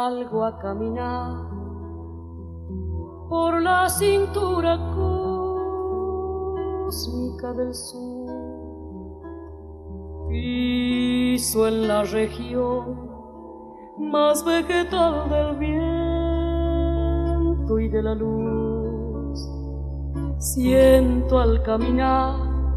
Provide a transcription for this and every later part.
salgo a caminar por la cintura cósmica del sur. Piso en la región más vegetal del viento y de la luz. Siento al caminar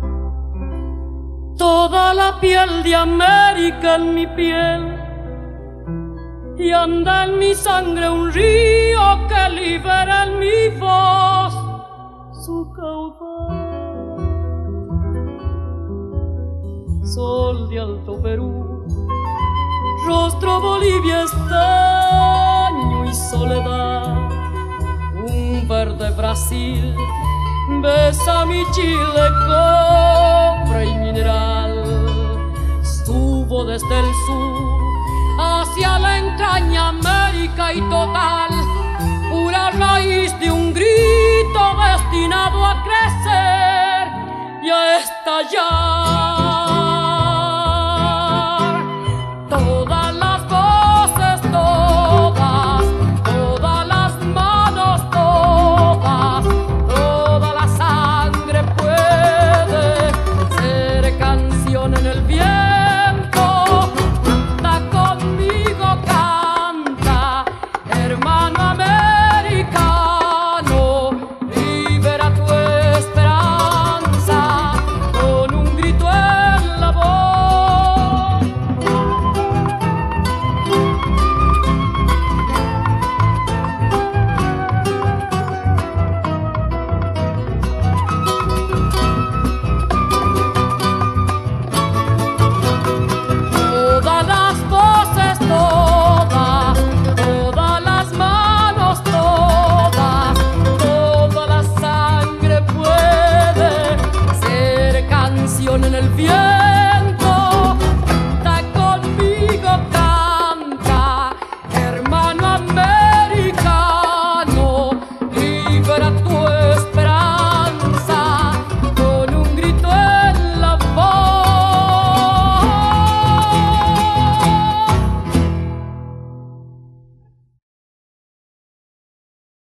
toda la piel de América en mi piel, y anda en mi sangre un río que libera en mi voz su caudal. Sol de Alto Perú, rostro Bolivia, estaño y soledad. Un verde Brasil besa mi Chile, cobre y mineral. Subo desde el sur hacia la entraña América y total, pura raíz de un grito destinado a crecer y a estallar.